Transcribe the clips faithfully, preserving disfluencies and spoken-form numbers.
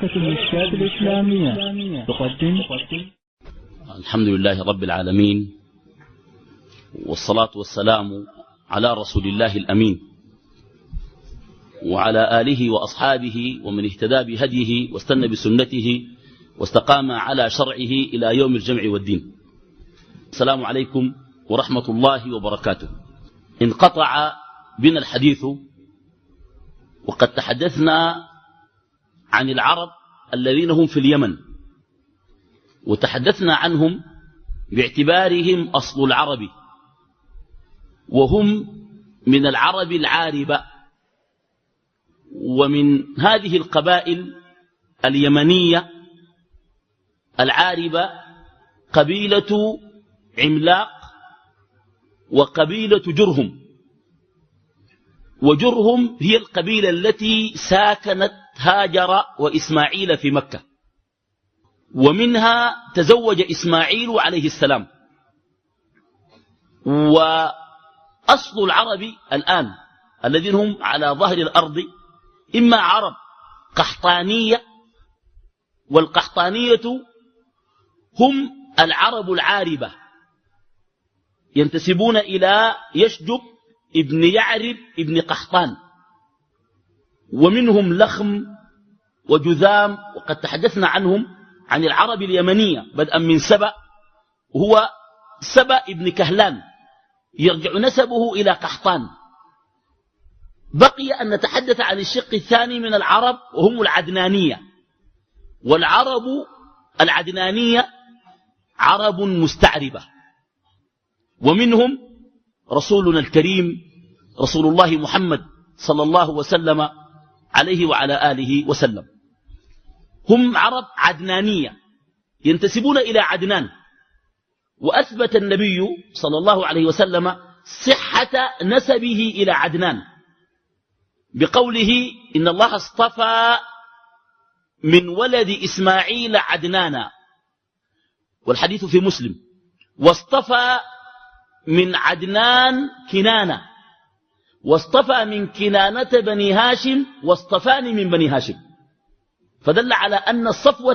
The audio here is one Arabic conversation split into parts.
شبكة المشكات الإسلامية تقدم. الحمد لله رب العالمين، والصلاة والسلام على رسول الله الأمين وعلى آله وأصحابه ومن اهتدى بهديه واستنى بسنته واستقام على شرعه إلى يوم الجمع والدين. السلام عليكم ورحمة الله وبركاته. انقطع بنا الحديث وقد تحدثنا عن العرب الذين هم في اليمن، وتحدثنا عنهم باعتبارهم أصل العرب، وهم من العرب العاربة، ومن هذه القبائل اليمنية العاربة قبيلة عملاق وقبيلة جرهم. وجرهم هي القبيلة التي ساكنت هاجر وإسماعيل في مكة، ومنها تزوج إسماعيل عليه السلام. وأصل العرب الآن الذين هم على ظهر الأرض إما عرب قحطانية، والقحطانية هم العرب العاربة ينتسبون إلى يشجب ابن يعرب ابن قحطان، ومنهم لخم وجذام، وقد تحدثنا عنهم عن العرب اليمنية بدءا من سبأ، وهو سبأ ابن كهلان يرجع نسبه إلى قحطان. بقي أن نتحدث عن الشق الثاني من العرب وهم العدنانية. والعرب العدنانية عرب مستعربة، ومنهم رسولنا الكريم رسول الله محمد صلى الله وسلم عليه وعلى آله وسلم. هم عرب عدنانية ينتسبون إلى عدنان، وأثبت النبي صلى الله عليه وسلم صحة نسبه إلى عدنان بقوله إن الله اصطفى من ولد إسماعيل عدنانا، والحديث في مسلم، واصطفى من عدنان كنانة، واصطفى من كنانة بني هاشم، واصطفاني من بني هاشم. فدل على أن الصفوة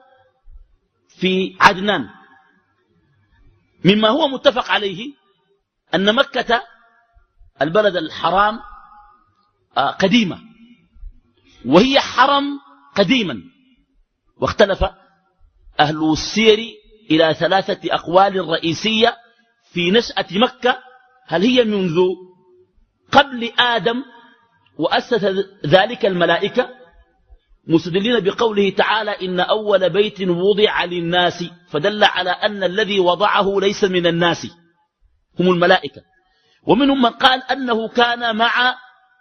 في عدنان. مما هو متفق عليه أن مكة البلد الحرام قديمة، وهي حرم قديما، واختلف أهل السير إلى ثلاثة أقوال رئيسية في نشأة مكة. هل هي منذ قبل آدم وأسس ذلك الملائكة، مستدلين بقوله تعالى إن أول بيت وضع للناس، فدل على أن الذي وضعه ليس من الناس، هم الملائكة. ومنهم من قال أنه كان مع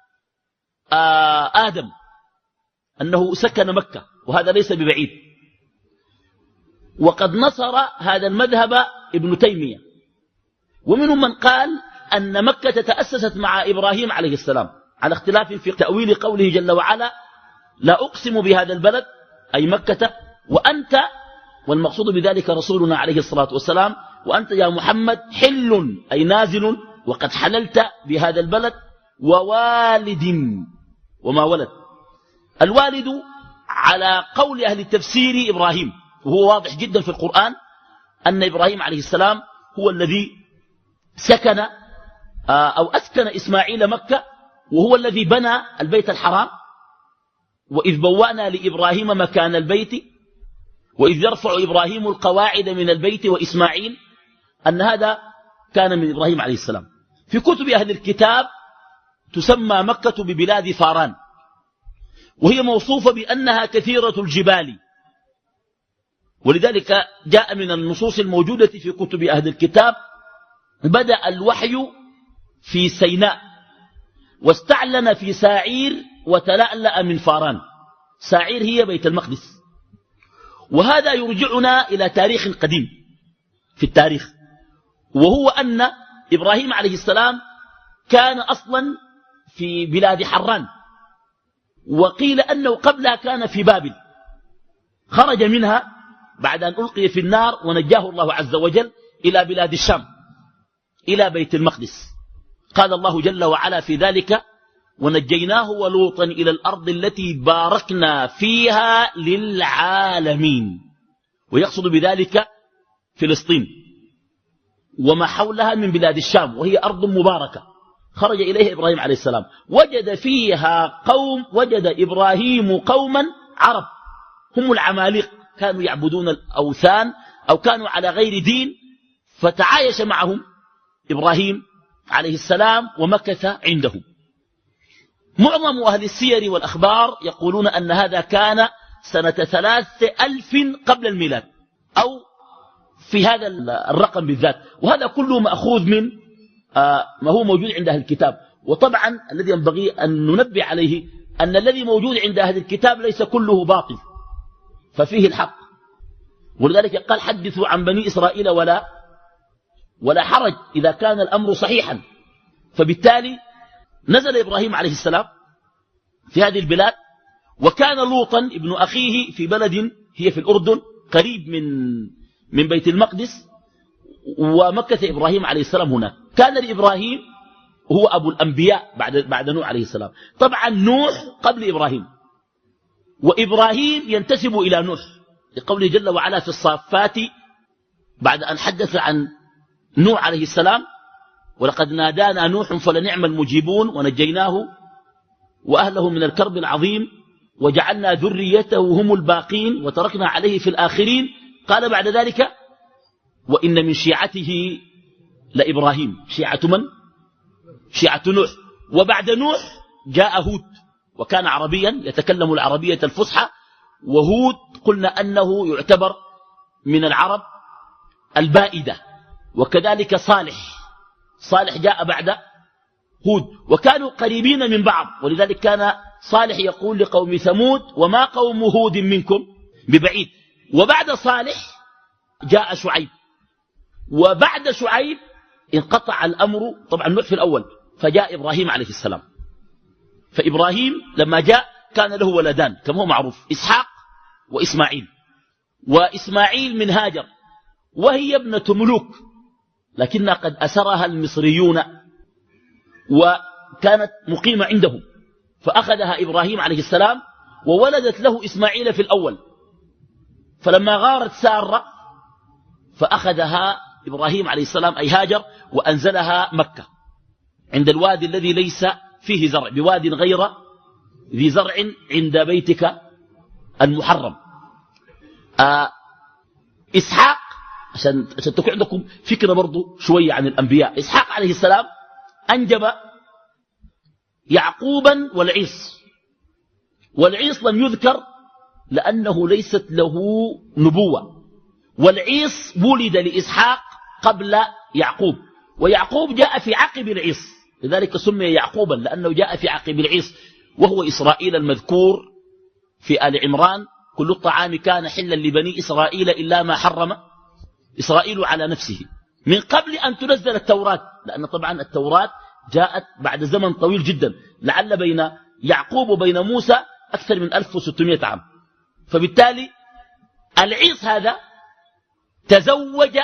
آدم، أنه سكن مكة، وهذا ليس ببعيد. وقد نصر هذا المذهب ابن تيمية. ومنهم من قال أن مكة تأسست مع إبراهيم عليه السلام، على اختلاف في تأويل قوله جل وعلا لا أقسم بهذا البلد أي مكة وأنت، والمقصود بذلك رسولنا عليه الصلاة والسلام، وأنت يا محمد حل أي نازل، وقد حللت بهذا البلد، ووالد وما ولد. الوالد على قول أهل التفسير إبراهيم، وهو واضح جدا في القرآن أن إبراهيم عليه السلام هو الذي سكن أو أسكن إسماعيل مكة، وهو الذي بنى البيت الحرام. وإذ بوأنا لإبراهيم مكان البيت وإذ يرفع إبراهيم القواعد من البيت وإسماعيل، أن هذا كان من إبراهيم عليه السلام. في كتب أهل الكتاب تسمى مكة ببلاد فاران، وهي موصوفة بأنها كثيرة الجبال، ولذلك جاء من النصوص الموجودة في كتب أهل الكتاب بدأ الوحي في سيناء، واستعلن في ساعير، وتلألأ من فاران. ساعير هي بيت المقدس. وهذا يرجعنا إلى تاريخ قديم في التاريخ، وهو أن إبراهيم عليه السلام كان أصلا في بلاد حران، وقيل أنه قبلها كان في بابل، خرج منها بعد أن ألقي في النار ونجاه الله عز وجل إلى بلاد الشام، إلى بيت المقدس. قال الله جل وعلا في ذلك ونجيناه ولوطا إلى الأرض التي باركنا فيها للعالمين، ويقصد بذلك فلسطين وما حولها من بلاد الشام، وهي أرض مباركة خرج إليها إبراهيم عليه السلام. وجد فيها قوم وجد إبراهيم قوما عرب هم العماليق، كانوا يعبدون الأوثان أو كانوا على غير دين، فتعايش معهم إبراهيم عليه السلام ومكث عندهم. معظم أهل السير والأخبار يقولون أن هذا كان سنة ثلاثة ألف قبل الميلاد أو في هذا الرقم بالذات، وهذا كله مأخوذ من ما هو موجود عند أهل الكتاب. وطبعا الذي ينبغي أن ننبه عليه أن الذي موجود عند أهل الكتاب ليس كله باطل، ففيه الحق. ولذلك قال حدثوا عن بني إسرائيل ولا ولا حرج إذا كان الأمر صحيحا. فبالتالي نزل إبراهيم عليه السلام في هذه البلاد، وكان لوطا ابن أخيه في بلد هي في الأردن قريب من من بيت المقدس، ومكث إبراهيم عليه السلام هناك. كان لإبراهيم هو أبو الأنبياء بعد بعد نوح عليه السلام. طبعا نوح قبل إبراهيم، وإبراهيم ينتسب إلى نوح لقوله جل وعلا في الصافات بعد أن حدث عن نوح عليه السلام: ولقد نادانا نوح فلنعم المجيبون ونجيناه وأهله من الكرب العظيم وجعلنا ذريته هم الباقين وتركنا عليه في الآخرين. قال بعد ذلك: وإن من شيعته لإبراهيم. شيعة من؟ شيعة نوح. وبعد نوح جاء هود، وكان عربيا يتكلم العربية الفصحى، وهود قلنا أنه يعتبر من العرب البائدة. وكذلك صالح صالح جاء بعد هود، وكانوا قريبين من بعض، ولذلك كان صالح يقول لقوم ثمود: وما قوم هود منكم ببعيد. وبعد صالح جاء شعيب، وبعد شعيب انقطع الأمر. طبعا نوح في الأول، فجاء إبراهيم عليه السلام. فإبراهيم لما جاء كان له ولدان كما هو معروف: إسحاق وإسماعيل. وإسماعيل من هاجر، وهي ابنة ملوك، لكنها قد أسرها المصريون وكانت مقيمة عندهم، فأخذها إبراهيم عليه السلام وولدت له إسماعيل في الأول. فلما غارت سارة فأخذها إبراهيم عليه السلام أي هاجر وأنزلها مكة عند الوادي الذي ليس فيه زرع، بواد غير ذي زرع عند بيتك المحرم. آه إسحاق، عشان, عشان تكون عندكم فكرة برضو شوية عن الأنبياء. إسحاق عليه السلام أنجب يعقوبا والعيص، والعيص لم يذكر لأنه ليست له نبوة، والعيص ولد لإسحاق قبل يعقوب، ويعقوب جاء في عقب العيص، لذلك سمي يعقوبا لأنه جاء في عقب العيص، وهو إسرائيل المذكور في آل عمران: كل الطعام كان حلا لبني إسرائيل إلا ما حرم إسرائيل على نفسه من قبل أن تنزل التوراة، لأن طبعا التوراة جاءت بعد زمن طويل جدا، لعل بين يعقوب وبين موسى أكثر من ألف وستمائة عام. فبالتالي العيص هذا تزوج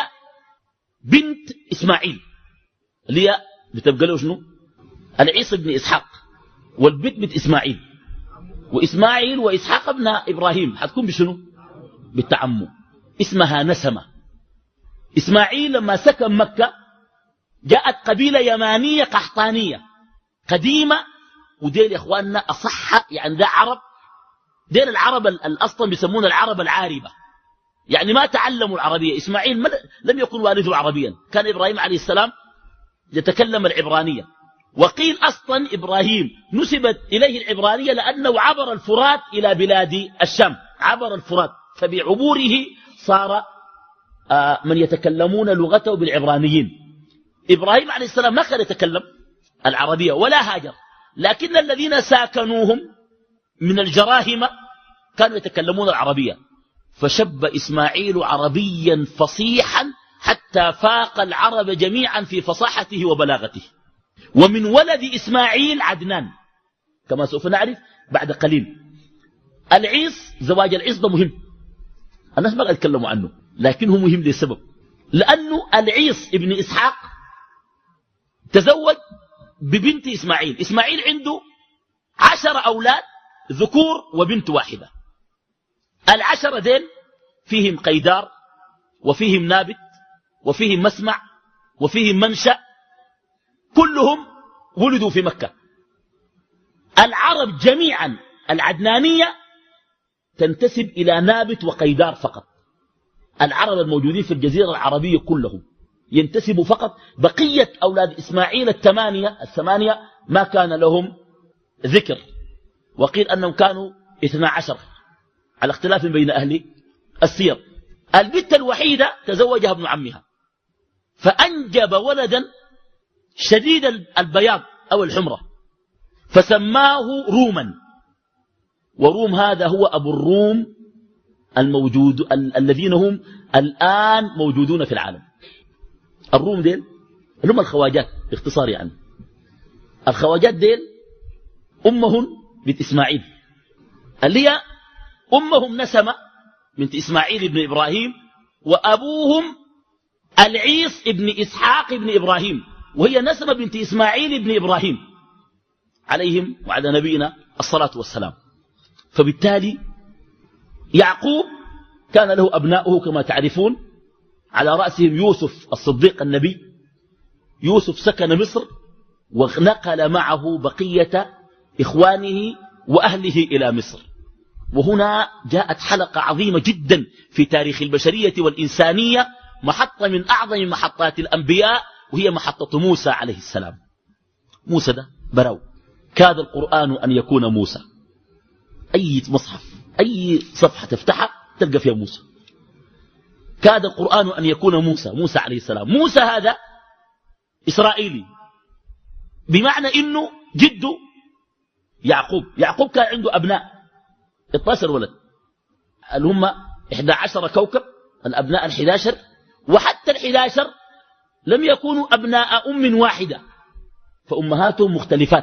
بنت إسماعيل اللي هي بتبقى له شنو؟ العيص ابن إسحاق، والبنت بنت إسماعيل، وإسماعيل وإسحاق ابن إبراهيم حتكون بشنو؟ بالتعمم. اسمها نسمة. إسماعيل لما سكن مكة جاءت قبيلة يمانية قحطانية قديمة، وديل يا إخواننا أصح، يعني ده عرب، ديل العرب الأصلا بيسمون العرب العاربة، يعني ما تعلموا العربية. إسماعيل لم يكن والده عربيا، كان إبراهيم عليه السلام يتكلم العبرانية. وقيل أصلا إبراهيم نسبت إليه العبرانية لأنه عبر الفرات إلى بلاد الشام، عبر الفرات، فبعبوره صار آه من يتكلمون لغته بالعبرانيين. إبراهيم عليه السلام ما كان يتكلم العربية ولا هاجر، لكن الذين ساكنوهم من الجراهمة كانوا يتكلمون العربية، فشب إسماعيل عربيا فصيحا حتى فاق العرب جميعا في فصاحته وبلاغته. ومن ولد إسماعيل عدنان كما سوف نعرف بعد قليل. العيص، زواج العيص ده مهم، الناس ما يتكلموا عنه، لكنه مهم لسبب، لأنه العيص ابن إسحاق تزوج ببنت إسماعيل. إسماعيل عنده عشر أولاد ذكور وبنت واحدة. العشرة دين فيهم قيدار وفيهم نابت وفيهم مسمع وفيهم منشأ، كلهم ولدوا في مكة. العرب جميعا العدنانية تنتسب إلى نابت وقيدار فقط. العرب الموجودين في الجزيرة العربية كلهم ينتسبوا فقط. بقية أولاد إسماعيل الثمانية الثمانية ما كان لهم ذكر، وقيل أنهم كانوا اثنا عشر على اختلاف بين أهل السير. البنت الوحيدة تزوجها ابن عمها فأنجب ولدا شديد البياض أو الحمرة فسماه روما، وروم هذا هو أبو الروم الموجود ال الذين هم الآن موجودون في العالم. الروم ديل اللي هم الخواجات باختصار، يعني الخواجات ديل أمهم بنت إسماعيل اللي هي أمهم نسمة بنت إسماعيل بن إبراهيم، وأبوهم العيص ابن إسحاق ابن إبراهيم، وهي نسمة بنت إسماعيل بن إبراهيم عليهم وعلى نبينا الصلاة والسلام. فبالتالي يعقوب كان له أبناؤه كما تعرفون، على رأسهم يوسف الصديق النبي. يوسف سكن مصر ونقل معه بقية إخوانه وأهله إلى مصر. وهنا جاءت حلقة عظيمة جدا في تاريخ البشرية والإنسانية، محطة من أعظم محطات الأنبياء، وهي محطة موسى عليه السلام. موسى ده برو كاد القرآن أن يكون موسى. أي مصحف أي صفحة تفتحها تلقى فيها موسى. كاد القرآن أن يكون موسى موسى عليه السلام. موسى هذا إسرائيلي، بمعنى إنه جده يعقوب. يعقوب كان عنده أبناء اثنا عشر ولد، اللي هم إحدى عشر كوكب، الأبناء الحادي عشر، وحتى الحادي عشر لم يكونوا أبناء أم واحدة، فأمهاتهم مختلفات.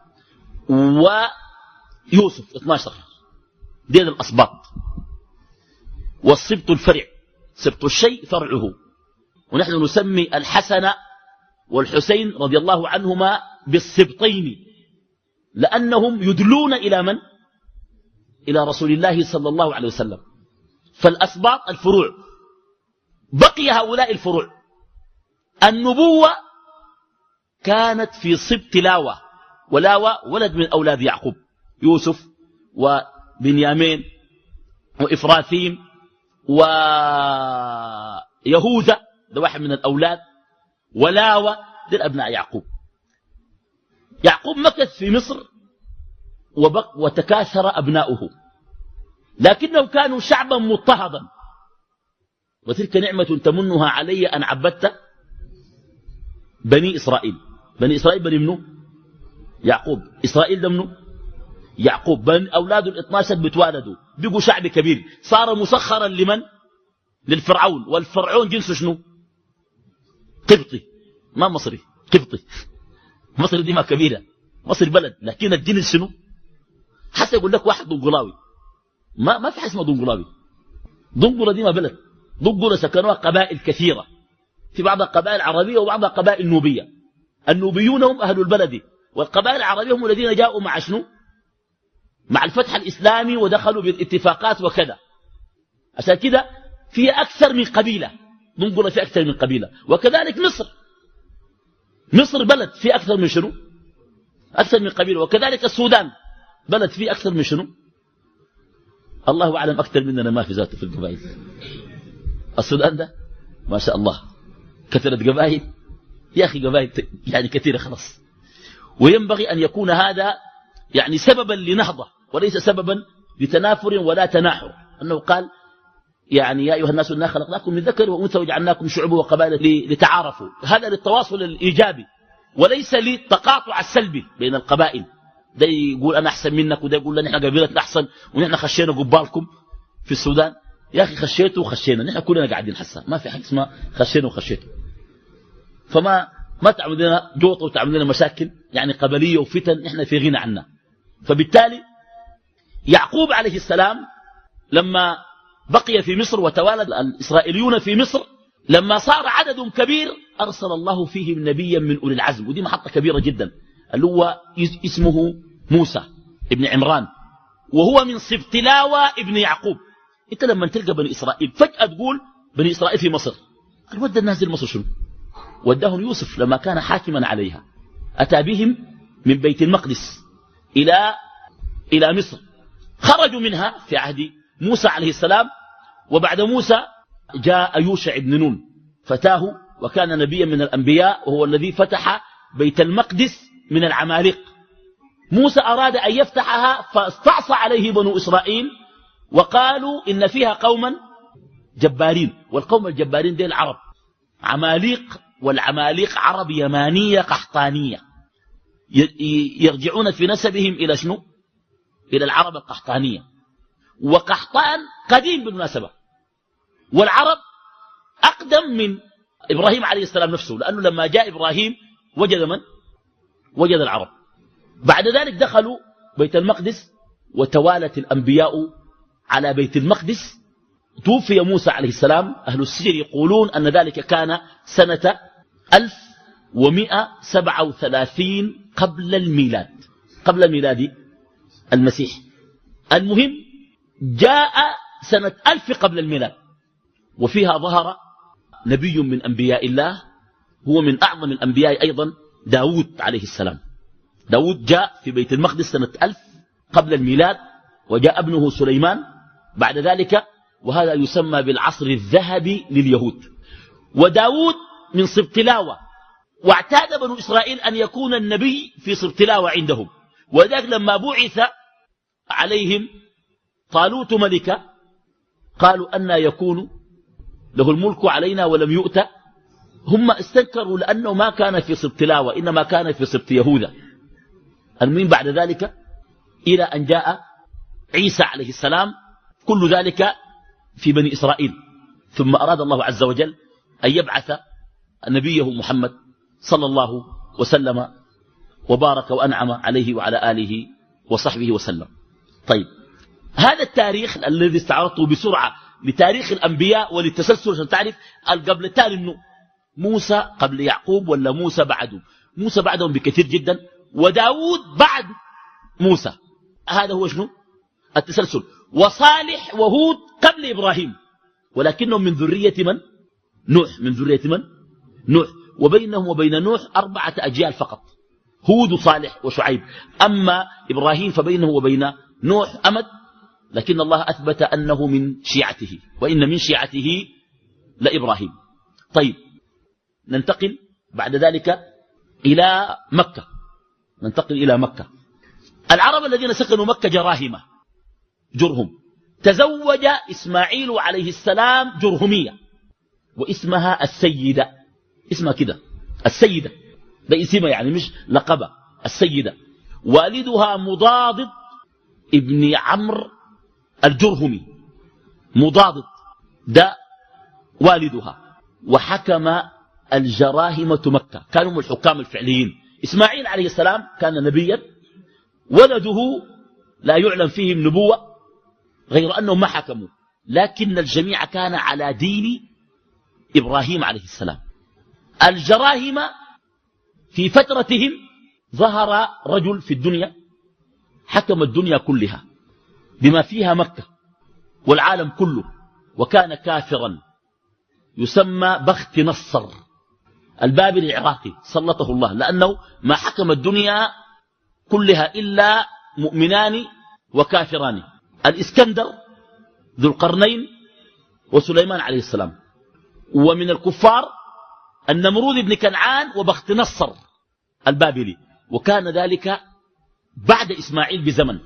ويوسف اثنا عشر دين الأصباط، والسبط الفرع، سبط الشيء فرعه. ونحن نسمي الحسن والحسين رضي الله عنهما بالسبطين، لأنهم يدلون إلى من؟ إلى رسول الله صلى الله عليه وسلم. فالأسباط الفروع، بقي هؤلاء الفروع. النبوة كانت في سبط لاوى، ولاوى ولد من أولاد يعقوب، يوسف وبنيامين وإفراثيم ويهوذا، ده واحد من الأولاد، ولاوى دي الأبناء يعقوب. يعقوب مكث في مصر وبق وتكاثر أبناؤه، لكنهم كانوا شعبا مضطهدا. وتلك نعمة تمنها علي أن عبدت بني إسرائيل. بني إسرائيل بني منه؟ يعقوب. إسرائيل ده منه؟ يعقوب. بني أولاده الاثنى عشر بتوالدوا، بقوا شعب كبير، صار مسخرا لمن؟ للفرعون. والفرعون جنسه شنو؟ قبطي، ما مصري، قبطي. مصر دي ما كبيرة، مصر بلد، لكن الجنس شنو؟ حتى يقول لك واحد دنقلاوي، ما ما في حاجه اسمها دنقلاوي. دنقلة دي ما بلد، دنقلة سكنوها قبائل كثيرة، في بعضها قبائل عربية وبعضها قبائل نوبية. النوبيون هم أهل البلد، والقبائل العربية هم الذين جاءوا مع شنو؟ مع الفتح الإسلامي ودخلوا بالاتفاقات وكذا. عشان كده في أكثر من قبيلة، دنقلة في أكثر من قبيلة. وكذلك مصر، مصر بلد في أكثر من شنو؟ أكثر من قبيلة. وكذلك السودان بلد فيه أكثر من شنو؟ الله أعلم، أكثر مننا ما في ذاته في القبائل. السودان ده ما شاء الله كثرة قبائل، يا أخي قبائل يعني كثيرة خلاص. وينبغي أن يكون هذا يعني سببا لنهضة وليس سببا لتنافر ولا تناحر. أنه قال يعني يا أيها الناس إنا خلقناكم من ذكر وأنثى وجعلناكم شعوبا وقبائل لتعارفوا. هذا للتواصل الإيجابي وليس للتقاطع السلبي بين القبائل. ده يقول أنا أحسن منك، وده يقول نحن قبيلتنا أحسن ونحن خشينا قبالكم في السودان. يا أخي خشيتوا وخشينا، نحن كلنا قاعدين حسا، ما في حاجة اسمها خشينا وخشيتوا. فما ما تعمل لنا جوطة وتعمل لنا مشاكل يعني قبلية وفتن نحن في غنى عنها. فبالتالي يعقوب عليه السلام لما بقي في مصر وتوالد الإسرائيليون في مصر، لما صار عدد كبير أرسل الله فيهم نبيا من أولي العزم، ودي محطة كبيرة جدا اللي هو اسمه موسى ابن عمران، وهو من سبط لاوى ابن يعقوب. انت لما تلقى بني إسرائيل فجأة تقول بني إسرائيل في مصر، الود الناس دي مصر شنو؟ وداهم يوسف لما كان حاكما عليها، أتى بهم من بيت المقدس إلى إلى مصر، خرجوا منها في عهد موسى عليه السلام، وبعد موسى جاء يوشع بن نون فتاه وكان نبيا من الأنبياء، وهو الذي فتح بيت المقدس من العمالقة. موسى أراد أن يفتحها فاستعصى عليه بنو إسرائيل وقالوا إن فيها قوما جبارين، والقوم الجبارين دي العرب عماليق، والعماليق عرب يمانية قحطانية يرجعون في نسبهم إلى شنو؟ إلى العرب القحطانية. وقحطان قديم بالمناسبة، والعرب أقدم من إبراهيم عليه السلام نفسه، لأنه لما جاء إبراهيم وجد من؟ وجد العرب. بعد ذلك دخلوا بيت المقدس وتوالت الأنبياء على بيت المقدس. توفي موسى عليه السلام، أهل السير يقولون أن ذلك كان سنة ألف ومئة وسبعة وثلاثين قبل الميلاد، قبل ميلاد المسيح. المهم جاء سنة ألف قبل الميلاد، وفيها ظهر نبي من أنبياء الله، هو من أعظم الأنبياء أيضا، داود عليه السلام. داود جاء في بيت المقدس سنة ألف قبل الميلاد، وجاء ابنه سليمان بعد ذلك، وهذا يسمى بالعصر الذهبي لليهود. وداود من سبط لاوى، واعتاد بنو إسرائيل أن يكون النبي في سبط لاوى عندهم، وذلك لما بعث عليهم طالوت ملكا قالوا أن يكون له الملك علينا ولم يؤت. هم استنكروا لأنه ما كان في سبط لاوى، إنما كان في سبط يهوذا. المهم بعد ذلك إلى أن جاء عيسى عليه السلام، كل ذلك في بني إسرائيل. ثم أراد الله عز وجل أن يبعث نبيه محمد صلى الله وسلم وبارك وأنعم عليه وعلى آله وصحبه وسلم. طيب، هذا التاريخ الذي استعرضته بسرعة لتاريخ الأنبياء وللتسلسل عشان تعرف قبل التالي إنه موسى قبل يعقوب ولا موسى بعده. موسى بعدهم بكثير جدا، وداود بعد موسى. هذا هو شنو التسلسل. وصالح وهود قبل إبراهيم، ولكنهم من ذرية من؟ نوح. من ذرية من؟ نوح. وبينهم وبين نوح أربعة أجيال فقط، هود وصالح وشعيب. أما إبراهيم فبينه وبين نوح أمد، لكن الله أثبت أنه من شيعته، وإن من شيعته لإبراهيم. طيب، ننتقل بعد ذلك إلى مكة. ننتقل إلى مكة. العرب الذين سكنوا مكة جراهمة، جرهم. تزوج إسماعيل عليه السلام جرهمية، واسمها السيدة، اسمها كده السيدة، ده اسمها يعني مش لقبة، السيدة. والدها مضاضد ابن عمرو الجرهمي، مضاضد ده والدها. وحكم الجراهمة مكة، كانوا من الحكام الفعليين. إسماعيل عليه السلام كان نبيا، ولده لا يعلم فيه النبوة غير أنهم ما حكموا، لكن الجميع كان على دين إبراهيم عليه السلام. الجراهمة في فترتهم ظهر رجل في الدنيا حكم الدنيا كلها بما فيها مكة والعالم كله، وكان كافرا، يسمى بخت نصر البابلي العراقي، سلطه الله، لأنه ما حكم الدنيا كلها إلا مؤمنان وكافران، الإسكندر ذو القرنين وسليمان عليه السلام. ومن الكفار النمرود بن كنعان وبخت نصر البابلي، وكان ذلك بعد إسماعيل بزمن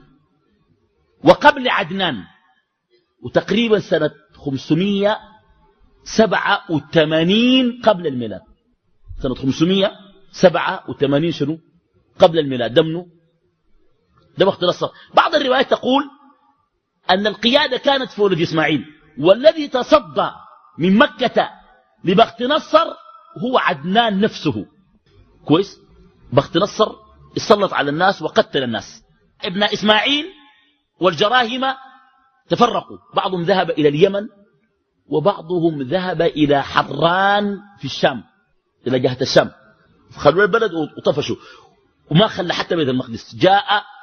وقبل عدنان، وتقريبا سنة خمسمائة وسبعة وثمانين قبل الميلاد. سنة خمسمائة وسبعة وثمانين شنو قبل الميلاد، دمنه ده بخت نصر. بعض الروايات تقول أن القيادة كانت في ولد إسماعيل، والذي تصدى من مكة لبخت نصر هو عدنان نفسه. كويس، بخت نصر يسلط على الناس وقتل الناس. ابن إسماعيل والجراهمة تفرقوا، بعضهم ذهب إلى اليمن، وبعضهم ذهب إلى حران في الشام، إلى جهة الشام، خلوا البلد وطفشوا، وما خلى حتى بيت المقدس. جاء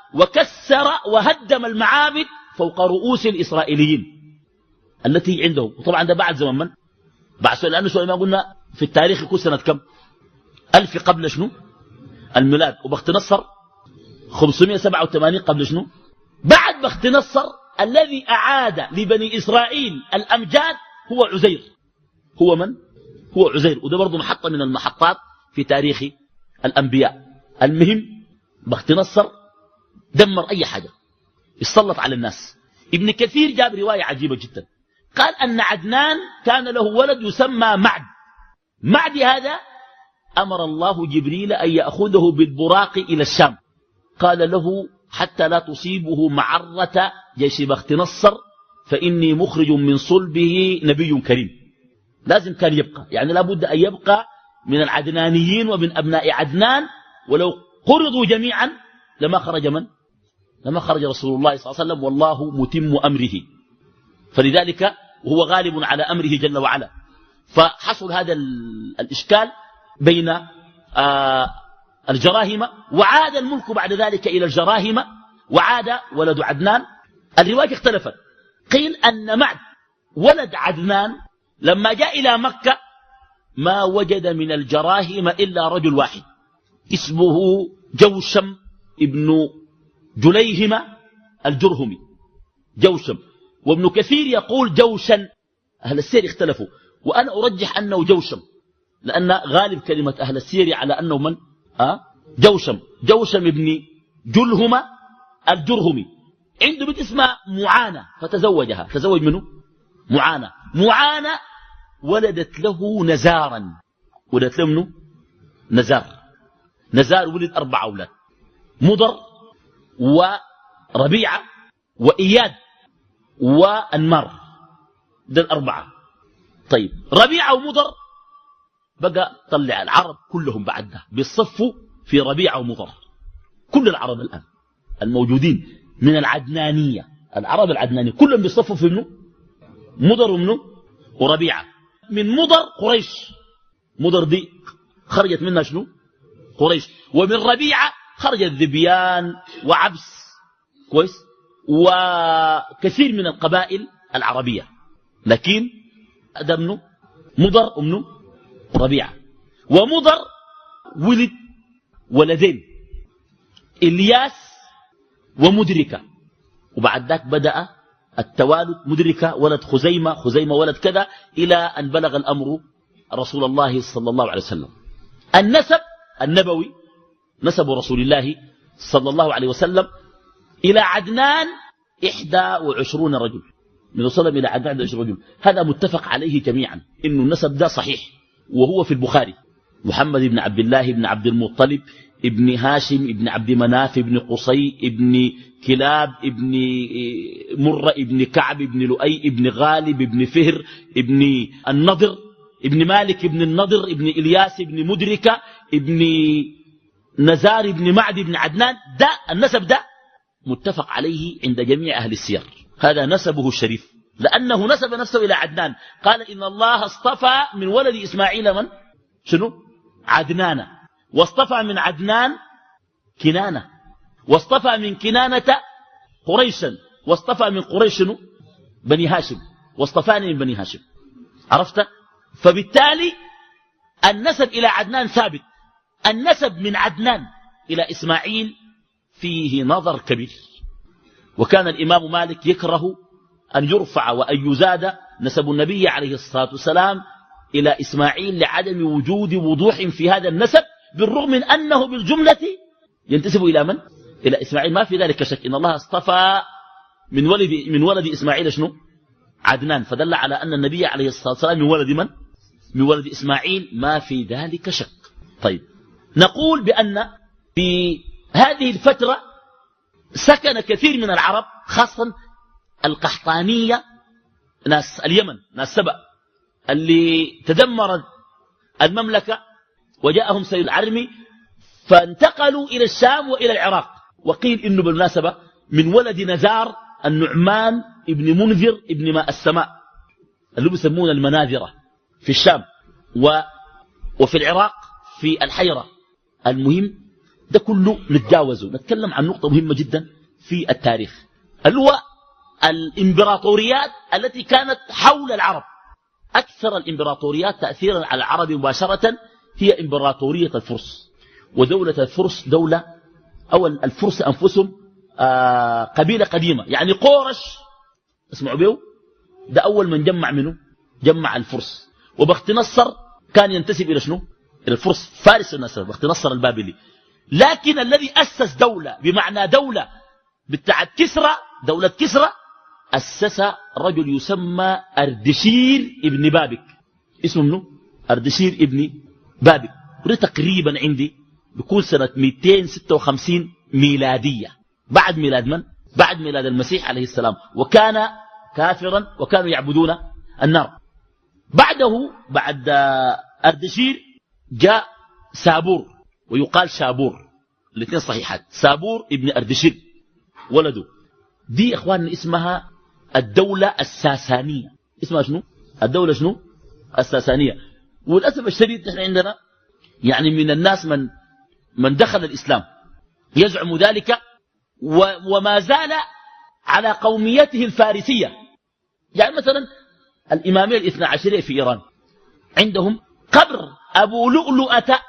وكسر وهدم المعابد فوق رؤوس الإسرائيليين التي عندهم. وطبعا ده بعد زمن من؟ بعد سؤال، لأنه سؤال ما قلنا في التاريخ يكون سنة كم؟ ألف قبل شنو؟ الميلاد. وبخت نصر خمسمائة وسبعة وثمانين قبل شنو؟ بعد بخت نصر الذي أعاد لبني إسرائيل الأمجاد هو عزير. هو من؟ هو عزير. وده برضو محطة من المحطات في تاريخ الأنبياء. المهم بخت نصر دمر أي حاجة، يسلط على الناس. ابن كثير جاب رواية عجيبة جدا، قال أن عدنان كان له ولد يسمى معد. معد هذا أمر الله جبريل أن يأخذه بالبراق إلى الشام، قال له حتى لا تصيبه معرة جيش بخت نصر فإني مخرج من صلبه نبي كريم. لازم كان يبقى، يعني لابد أن يبقى من العدنانيين ومن أبناء عدنان، ولو قرضوا جميعا لما خرج من؟ لما خرج رسول الله صلى الله عليه وسلم، والله متم أمره. فلذلك وهو غالب على أمره جل وعلا. فحصل هذا الإشكال بين آه الجراهمة، وعاد الملك بعد ذلك إلى الجراهمة، وعاد ولد عدنان. الرواية اختلفت، قيل أن معد ولد عدنان لما جاء إلى مكة ما وجد من الجراهمة إلا رجل واحد اسمه جوشم ابن جليهمة الجرهمي، جوشم. وابن كثير يقول جوشن. أهل السير اختلفوا، وأنا أرجح أنه جوشم، لأن غالب كلمة أهل السير على أنه من؟ أه؟ جوشم. جوشم ابن جلهمة الجرهمي. عنده بنت اسمها معانة فتزوجها. تزوج منه معانة. معانة ولدت له نزارا. ولدت له منه نزار. نزار ولد أربع أولاد، مضر وربيعة وإياد وأنمار، ده الأربعة. طيب ربيعة ومضر بقى طلع العرب كلهم بعدها بيصفوا في ربيعة ومضر. كل العرب الآن الموجودين من العدنانية، العرب العدنانية كلهم بيصفوا في منه مضر ومنه وربيعة. من مضر قريش، مضر دي خرجت منها شنو؟ قريش. ومن ربيعة خرجت ذبيان وعبس، كويس، وكثير من القبائل العربية. لكن ده منه مضر ومنه ربيعة. ومضر ولد ولدين، إلياس ومدركة. وبعد ذاك بدأ التوالد، مدركة ولد خزيمة، خزيمة ولد كذا، إلى أن بلغ الأمر رسول الله صلى الله عليه وسلم. النسب النبوي، نسب رسول الله صلى الله عليه وسلم إلى عدنان إحدى وعشرون رجل. من وصل إلى عدنان إحدى وعشرون رجل، هذا متفق عليه جميعا إنه النسب ده صحيح، وهو في البخاري. محمد بن عبد الله بن عبد المطلب ابن هاشم ابن عبد مناف ابن قصي ابن كلاب ابن مرة ابن كعب ابن لؤي ابن غالب ابن فهر ابن النضر ابن مالك ابن النضر ابن إلياس ابن مدركة ابن نزار ابن معد ابن عدنان. ده النسب ده متفق عليه عند جميع أهل السير، هذا نسبه الشريف، لأنه نسب نفسه إلى عدنان. قال إن الله اصطفى من ولد إسماعيل من؟ شنو؟ عدنان. واصطفى من عدنان كنانة، واصطفى من كنانة قريشا، واصطفى من قريش شنو؟ بني هاشم، واصطفاني من بني هاشم. عرفت؟ فبالتالي النسب إلى عدنان ثابت. النسب من عدنان إلى إسماعيل فيه نظر كبير. وكان الإمام مالك يكره أن يرفع وأن يزاد نسب النبي عليه الصلاة والسلام إلى إسماعيل لعدم وجود وضوح في هذا النسب، بالرغم من أنه بالجملة ينتسب إلى من؟ إلى إسماعيل. ما في ذلك شك، إن الله اصطفى من ولد, من ولد إسماعيل شنو؟ عدنان. فدل على أن النبي عليه الصلاة والسلام من ولد من؟ من ولد إسماعيل، ما في ذلك شك. طيب نقول بأن في هذه الفترة سكن كثير من العرب، خاصة القحطانية، ناس اليمن، ناس سبأ، اللي تدمرت المملكة وجاءهم سيد العرمي فانتقلوا إلى الشام وإلى العراق. وقيل إنه بالمناسبة من ولد نزار النعمان ابن منذر ابن ماء السماء، اللي بيسمون المناذرة في الشام و وفي العراق في الحيرة. المهم ده كله نتجاوزه. نتكلم عن نقطة مهمة جدا في التاريخ، اللي هو الإمبراطوريات التي كانت حول العرب. أكثر الإمبراطوريات تأثيرا على العرب مباشرة هي إمبراطورية الفرس. ودولة الفرس دولة، أو الفرس أنفسهم آه قبيلة قديمة، يعني قورش اسمعوا به، ده أول من جمع منه جمع الفرس. وبخت نصر كان ينتسب إلى شنو؟ إلى الفرس، فارس النصر، بخت نصر البابلي. لكن الذي أسس دولة بمعنى دولة بتاعت كسرى، دولة كسرى، أسس رجل يسمى أردشير ابن بابك. اسمه منه أردشير ابن بابك. وده تقريبا عندي بيكون سنة مئتين وستة وخمسين ميلادية، بعد ميلاد من؟ بعد ميلاد المسيح عليه السلام. وكان كافرا وكانوا يعبدون النار. بعده بعد أردشير جاء سابور، ويقال شابور، الاثنين صحيحات. سابور ابن أردشير ولده. دي اخواننا اسمها الدولة الساسانية. اسمها شنو؟ الدولة شنو؟ الساسانية. وللأسف الشديد نحن عندنا يعني من الناس من من دخل الإسلام يزعم ذلك وما زال على قوميته الفارسية. يعني مثلا الإمامية الاثنى عشرية في إيران عندهم قبر أبو لؤلؤة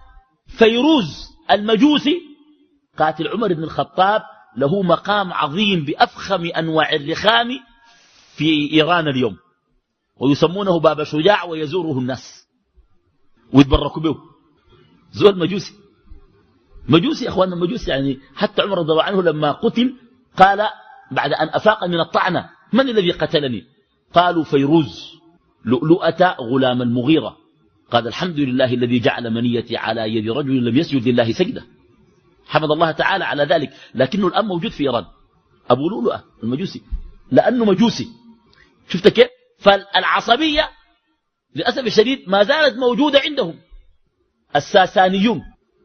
فيروز المجوسي قاتل عمر بن الخطاب، له مقام عظيم بأفخم أنواع الرخام في إيران اليوم، ويسمونه باب شجاع ويزوره الناس ويتبركوا به. زول مجوسي، مجوسي أخواننا، مجوسي. يعني حتى عمر رضي الله عنه لما قتل قال بعد أن أفاق من الطعنة: من الذي قتلني؟ قالوا: فيروز لؤلؤة غلام المغيرة. قال: الحمد لله الذي جعل منيتي على يد رجل لم يسجد لله سجدة. حمد الله تعالى على ذلك. لكنه الآن موجود في إيران أبو لؤلؤة المجوسي، لأنه مجوسي. شفت كيف؟ فالعصبية للأسف الشديد ما زالت موجودة عندهم الساسانيون.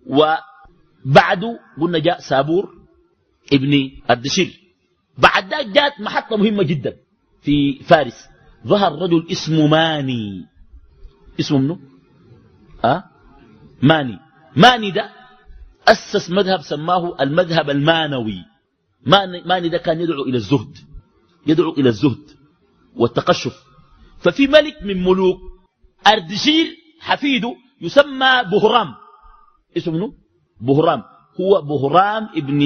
وبعده قلنا جاء سابور ابن أردشير. بعد ذلك جاءت محطة مهمة جدا في فارس. ظهر رجل اسمه ماني. اسمه منه؟ أه؟ ماني. ماني ده أسس مذهب سماه المذهب المانوي. ماني ده كان يدعو إلى الزهد، يدعو إلى الزهد والتقشف. ففي ملك من ملوك أردشير حفيده يسمى بهرام. اسمه منه؟ بهرام. هو بهرام ابن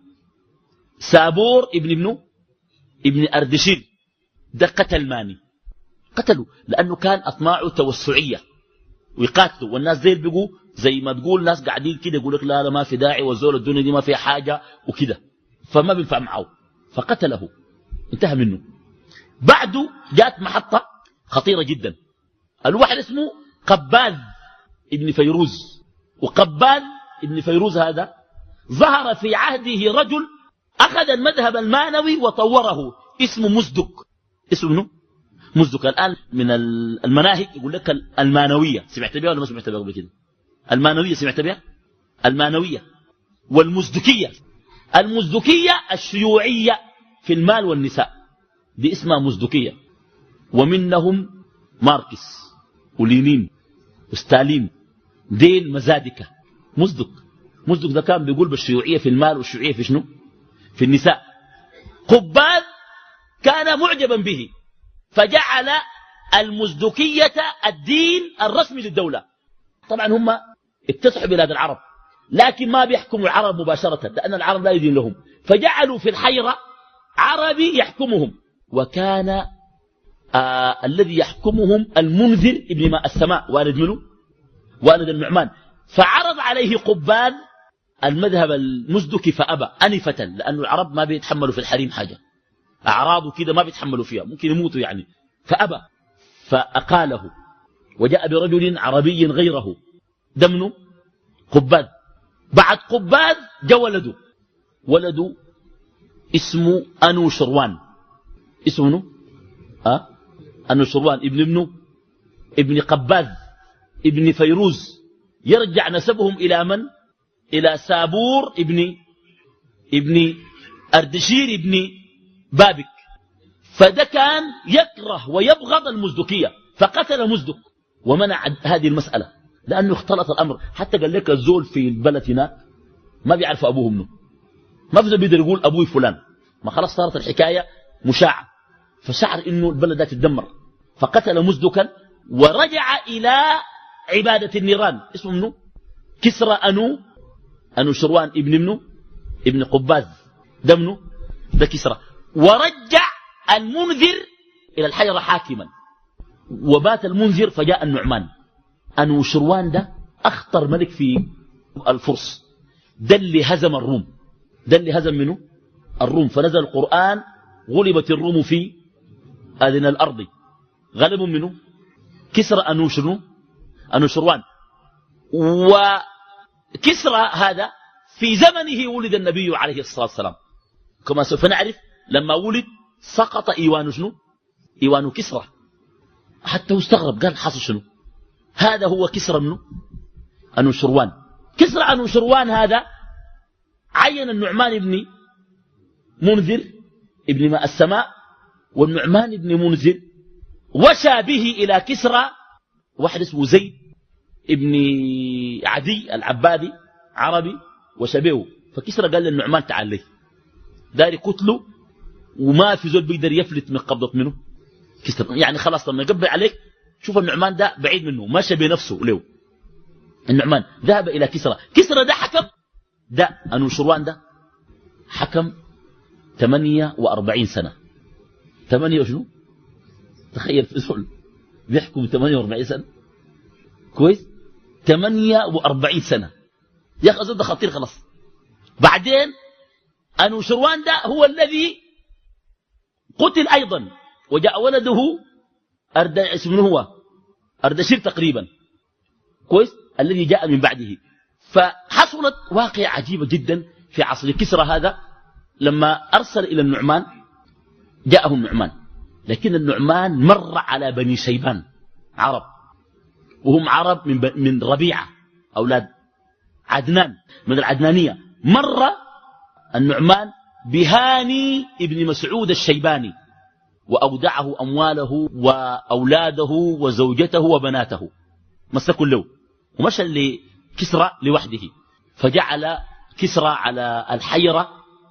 سابور ابن ابنه ابن أردشير. ده قتل ماني، قتله لأنه كان أطماعه توسعية ويقاتلوا. والناس زي بيقوا زي ما تقول ناس قاعدين كده يقول لك لا لا ما في داعي، والزول الدنيا دي ما فيها حاجة وكده، فما بينفع معه، فقتله، انتهى منه. بعده جاءت محطة خطيرة جدا. الواحد اسمه قباذ ابن فيروز. وقباذ ابن فيروز هذا ظهر في عهده رجل أخذ المذهب المانوي وطوره، اسمه مزدك. اسمه منه؟ مزدك. الآن من المناهج يقول لك المانوية. سمعت بها ولا ما سمعت بها قبل كده؟ المانوية سمعت بها؟ المانوية والمزدكية. المزدكية الشيوعية في المال والنساء، دي اسمها مزدكية. ومنهم ماركس ولينين وستالين، دين مزادكة. مزدك مزدك ده كان بيقول بالشيوعية في المال والشيوعية في شنو؟ في النساء. قباد كان معجبا به فجعل المزدكية الدين الرسمي للدولة. طبعا هم اكتسحوا بلاد العرب، لكن ما بيحكموا العرب مباشرة لأن العرب لا يدين لهم، فجعلوا في الحيرة عربي يحكمهم. وكان آه الذي يحكمهم المنذر ابن ماء السماء، والد منه؟ والد النعمان. فعرض عليه قبان المذهب المزدكي فأبى أنفة، لأن العرب ما بيتحملوا في الحريم حاجة، أعراضه كده ما بيتحملوا فيها، ممكن يموتوا يعني. فأبى فأقاله، وجاء برجل عربي غيره دمنه قباد. بعد قباد جاء ولده، ولده اسمه أنو شروان. اسمه أه؟ أنو شروان ابن ابنه ابن قباذ ابن فيروز. يرجع نسبهم إلى من؟ إلى سابور ابن ابن أردشير ابن بابك. فده كان يكره ويبغض المزدكية، فقتل مزدك ومنع هذه المسألة، لأنه اختلط الأمر. حتى قال لك الزول في البلد هناك ما بيعرفوا أبوه منه، ما في بيقدر يقول أبوي فلان، ما خلاص صارت الحكاية مشاعة. فشعر إنه البلد ده تتدمر، فقتل مزدكا ورجع إلى عبادة النيران. اسمه منه كسرى أنو أنو شروان ابن منه ابن قباز، ده منه ده كسرى. ورجع المنذر إلى الحيرة حاكما، وبات المنذر فجاء النعمان. أنو شروان ده أخطر ملك في الفرس، ده اللي هزم الروم، ده اللي هزم منه الروم. فنزل القرآن غلبت الروم في أذن الأرض، غلبوا منه كسرى أنو شنو أنو شروان. وكسرى هذا في زمنه ولد النبي عليه الصلاة والسلام، كما سوف نعرف. لما ولد سقط إيوان شنو إيوان كسرى، حتى استغرب قال حصل شنو، هذا هو كسرى منه أنو شروان. كسرى أنو شروان هذا عين النعمان بن منذر ابن ماء السماء، والنعمان بن منذر وشى به إلى كسرى واحد اسمه زيد ابن عدي العبادي عربي وشبهه. فكسرى قال للنعمان تعال لي، داري قتله وما في زول بيقدر يفلت من قبضة منه كسرى، يعني خلاص لما يقبل عليك. شوف النعمان ده بعيد منه، ماشى بنفسه له. النعمان ذهب إلى كسرى. كسرى ده حكم، ده أنو شروان ده حكم ثمانية وأربعين سنة. ثمانية وشنو؟ تخيل في زول بيحكم ثمانية وأربعين سنة، كويس؟ ثمانية وأربعين سنة يا أخي، ده خطير خلاص. بعدين أنو شروان ده هو الذي قتل أيضا، وجاء ولده أرد اسمه هو أردشير تقريبا، كويس، الذي جاء من بعده. فحصلت واقع عجيبة جدا في عصر كسرى هذا. لما أرسل إلى النعمان جاءه النعمان، لكن النعمان مر على بني شيبان عرب، وهم عرب من, من ربيعة أولاد عدنان من العدنانية. مر النعمان بهاني ابن مسعود الشيباني، وأودعه أمواله وأولاده وزوجته وبناته، مسكوا له، ومشى لكسرى لوحده. فجعل كسرى على الحيرة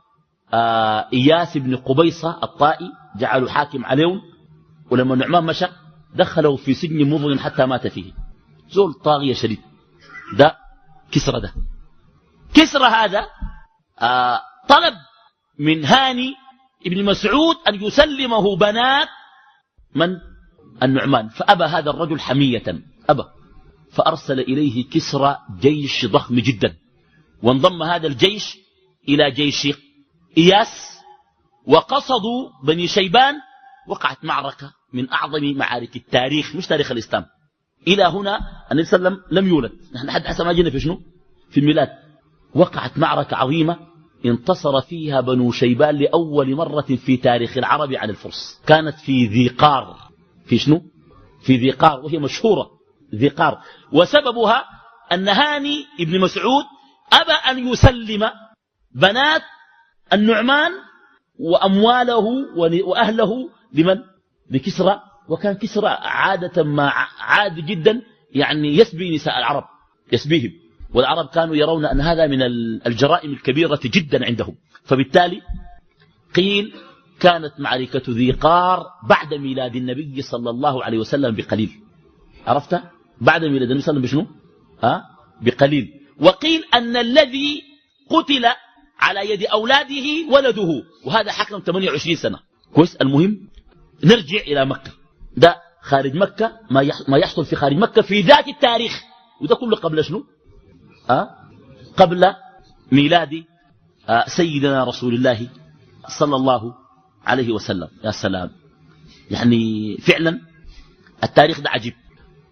آه إياس بن قبيصة الطائي، جعلوا حاكم عليهم. ولما النعمان مشى دخلوا في سجن مظلم حتى مات فيه، زول طاغية شديد. ده كسرى ده كسرى هذا آه طلب من هاني ابن مسعود أن يسلمه بنات من النعمان، فأبى هذا الرجل حمية، أبى. فأرسل إليه كسرى جيش ضخم جدا، وانضم هذا الجيش إلى جيش إياس، وقصدوا بني شيبان. وقعت معركة من أعظم معارك التاريخ، مش تاريخ الإسلام. إلى هنا النبي صلى الله عليه وسلم لم يولد، نحن حد حسب ما جينا في شنو؟ في الميلاد. وقعت معركة عظيمة انتصر فيها بنو شيبان لأول مرة في تاريخ العرب على الفرس. كانت في ذي قار، في شنو؟ في ذي قار، وهي مشهورة ذي قار. وسببها أن هاني ابن مسعود أبى أن يسلم بنات النعمان وأمواله وأهله لمن؟ لكسرى. وكان كسرى عادة ما عاد جدا يعني يسبي نساء العرب، يسبيهم، والعرب كانوا يرون أن هذا من الجرائم الكبيرة جدا عندهم. فبالتالي قيل كانت معركة ذي قار بعد ميلاد النبي صلى الله عليه وسلم بقليل. عرفت؟ بعد ميلاد النبي صلى الله عليه وسلم بشنو؟ ها؟ بقليل. وقيل أن الذي قتل على يد أولاده ولده، وهذا حكم ثمانية وعشرين سنة. كويس. المهم نرجع إلى مكة. ده خارج مكة، ما يحصل في خارج مكة في ذات التاريخ، وده كله قبل شنو؟ أه؟ قبل ميلاد أه سيدنا رسول الله صلى الله عليه وسلم. يا سلام، يعني فعلا التاريخ ده عجيب،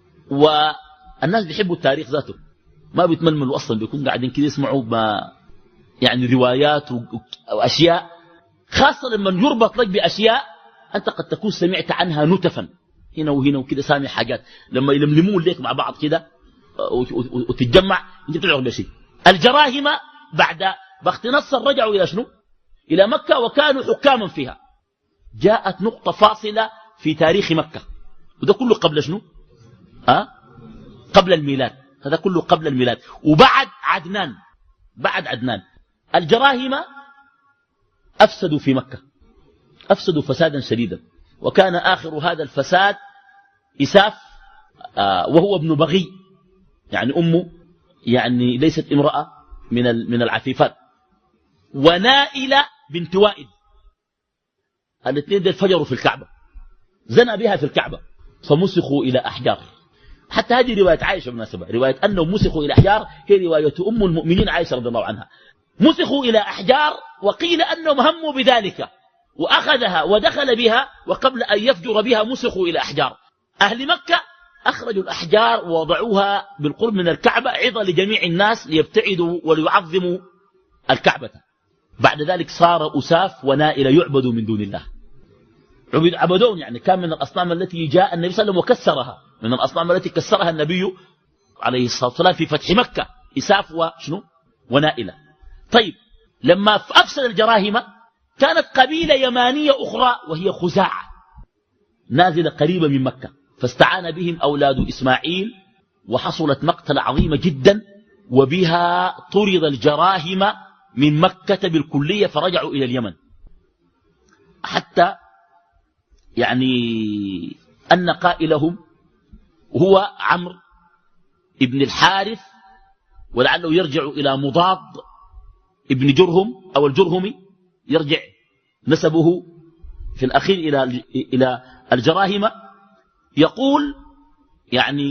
والناس بيحبوا التاريخ ذاته، ما بيتململوا أصلا، بيكون قاعدين كده يسمعوا ما يعني روايات وأشياء، خاصة لما يربط لك بأشياء أنت قد تكون سمعت عنها نتفا هنا وهنا وكده، سامع حاجات لما يلملمون ليك مع بعض كده وتتجمع انت بتعرف بشيء. الجراهم بعد بخت نصر رجعوا إلى شنو؟ إلى مكة، وكانوا حكاما فيها. جاءت نقطة فاصلة في تاريخ مكة، وده كله قبل شنو؟ أه؟ قبل الميلاد. هذا كله قبل الميلاد، وبعد عدنان. بعد عدنان. الجراهمة أفسدوا في مكة، أفسدوا فسادا شديدا، وكان آخر هذا الفساد إساف آه وهو ابن بغي، يعني أمه يعني ليست امرأة من من العفيفات، ونائلة بنت وائل، الاثنين دول فجروا في الكعبة، زنى بها في الكعبة فمسخوا إلى أحجار. حتى هذه رواية عائشة بالمناسبة، رواية أنهم مسخوا إلى أحجار هي رواية أم المؤمنين عائشة رضي الله عنها. مسخوا إلى أحجار، وقيل أنهم هموا بذلك وأخذها ودخل بها، وقبل أن يفجر بها مسخوا إلى أحجار. أهل مكة أخرجوا الأحجار ووضعوها بالقرب من الكعبة عظة لجميع الناس ليبتعدوا وليعظموا الكعبة. بعد ذلك صار أساف ونائل يعبدوا من دون الله، عبدون، يعني كان من الأصنام التي جاء النبي صلى الله عليه وسلم وكسرها، من الأصنام التي كسرها النبي عليه الصلاة والسلام في فتح مكة، إساف وشنو ونائلة. طيب لما أفسد الجراهمة كانت قبيلة يمانية أخرى وهي خزاعة نازلة قريبة من مكة، فاستعان بهم أولاد إسماعيل وحصلت مقتلة عظيمة جدا، وبها طرد الجراهمة من مكة بالكلية فرجعوا إلى اليمن. حتى يعني أن قائلهم هو عمرو ابن الحارث، ولعله يرجع إلى مضاد ابن جرهم أو الجرهمي، يرجع نسبه في الأخير إلى إلى الجراهمة. يقول يعني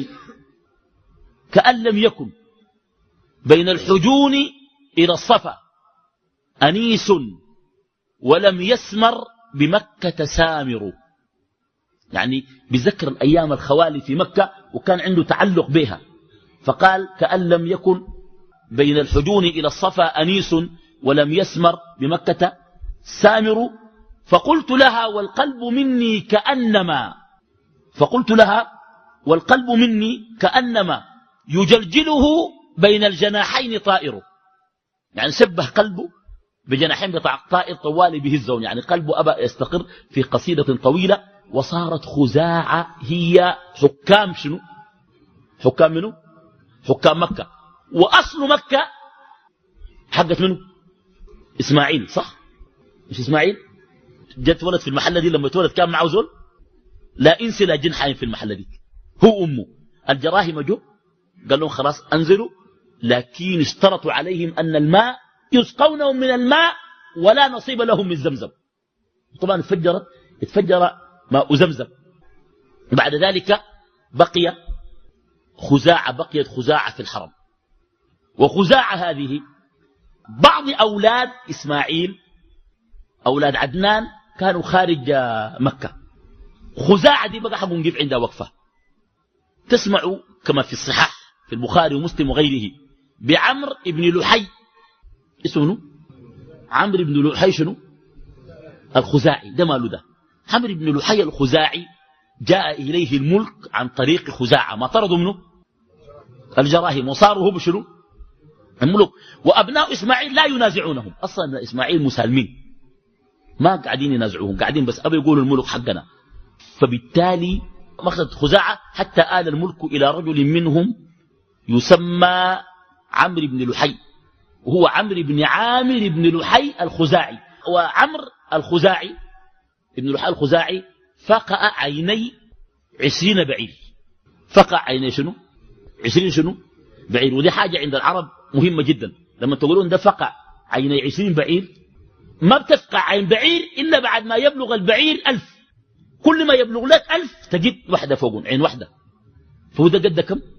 كأن لم يكن بين الحجون إلى الصفا أنيس ولم يسمر بمكة سامر، يعني بذكر الأيام الخوالي في مكة وكان عنده تعلق بها، فقال كأن لم يكن بين الحجون إلى الصفا أنيس ولم يسمر بمكة سامر. فقلت لها والقلب مني كأنما فقلت لها والقلب مني كأنما يجلجله بين الجناحين طائر، يعني شبه قلبه بجناحين بتاع طائر طوال به الزون، يعني قلبه أبى يستقر في قصيدة طويلة. وصارت خزاعة هي حكام شنو؟ حكام منه؟ حكام مكة. وأصل مكة حقت منه؟ إسماعيل، صح؟ مش إسماعيل؟ جت ولد في المحلة دي، لما يتولد كان معه زول لا إنسي لا جن حاين في المحلة دي، هو أمه. الجراهمة جو قال لهم خلاص أنزلوا، لكن اشترطوا عليهم أن الماء يسقونهم من الماء ولا نصيب لهم من زمزم. طبعا اتفجرت اتفجر ماء زمزم. بعد ذلك بقي خزاعة بقيت خزاعة في الحرم. وخزاعة هذه بعض أولاد إسماعيل أولاد عدنان كانوا خارج مكة. خزاعة دي بقى حقوا نجيب عندها وقفة. تسمعوا كما في الصحاح في البخاري ومسلم وغيره بعمر ابن لحي، اسمه عمرو بن لحي شنو الخزاعي، ده ماله ده. عمرو بن لحي الخزاعي جاء إليه الملك عن طريق خزاعة، ما طردوا منه الجراهيم وصاروا هم شنو الملك. وأبناء إسماعيل لا ينازعونهم أصلا، إسماعيل مسالمين ما قاعدين ينازعوهم، قاعدين بس أبي يقولوا الملك حقنا. فبالتالي مخذت خزاعة حتى آل الملك إلى رجل منهم يسمى عمرو بن لحي، وهو عمرو بن عامر بن لحي الخزاعي. وعمر الخزاعي ابن لحي الخزاعي فقع عيني عشرين بعير. فقع عيني شنو عشرين شنو بعير. ودي حاجة عند العرب مهمة جدا، لما تقولون ده فقع عيني عشرين بعير، ما بتفقع عين بعير إلا بعد ما يبلغ البعير ألف. كل ما يبلغ لك ألف تجد واحدة فوقهم، عين واحدة. فهو ده قد كم؟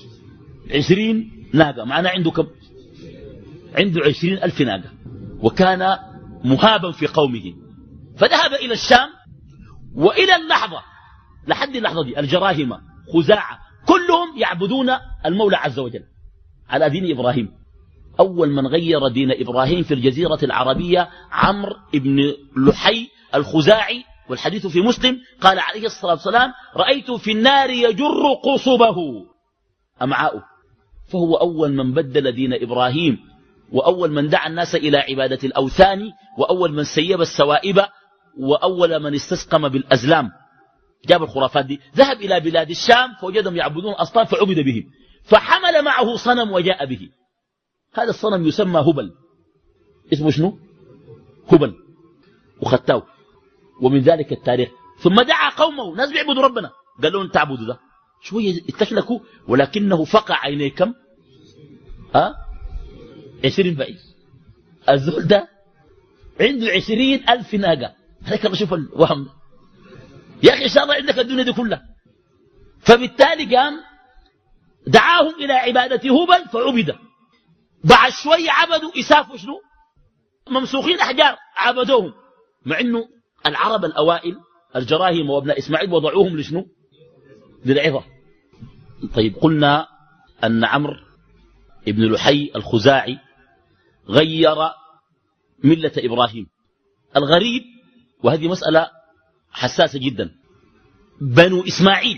عشرين ناقة. معنا عنده كم؟ عنده عشرين ألف ناقة. وكان مهابا في قومه، فذهب إلى الشام. وإلى اللحظة لحد اللحظة دي الجراهمة خزاعة كلهم يعبدون المولى عز وجل على دين إبراهيم. أول من غير دين إبراهيم في الجزيرة العربية عمرو بن لحي الخزاعي، والحديث في مسلم قال عليه الصلاة والسلام رأيت في النار يجر قصبه أمعاؤه. فهو أول من بدل دين إبراهيم، وأول من دعا الناس إلى عبادة الأوثان، وأول من سيب السوائب، وأول من استسقم بالأزلام. جاب الخرافات دي، ذهب إلى بلاد الشام فوجدهم يعبدون أصنام فعبد بهم، فحمل معه صنم وجاء به. هذا الصنم يسمى هبل. اسمه شنو؟ هبل. وختاه. ومن ذلك التاريخ. ثم دعا قومه، ناس بيعبدوا ربنا، قال لهم تعبدوا ده شوية اتكلكوا، ولكنه فقع عيني كم؟ ها؟ عشرين بعيد. الزول ده عنده عشرين ألف ناقة. هذاك الله شوف الوهم. يا أخي إن شاء الله عندك الدنيا دي كلها. فبالتالي قام دعاهم إلى عبادة هبل فعبد. بعد شوية عبدوا إساف وشنو؟ ممسوخين أحجار عبدوهم. مع إنه العرب الأوائل الجراهم وابناء إسماعيل وضعوهم لشنو؟ للعظة. طيب قلنا أن عمرو ابن لحي الخزاعي غير ملة إبراهيم. الغريب، وهذه مسألة حساسة جدا، بنو إسماعيل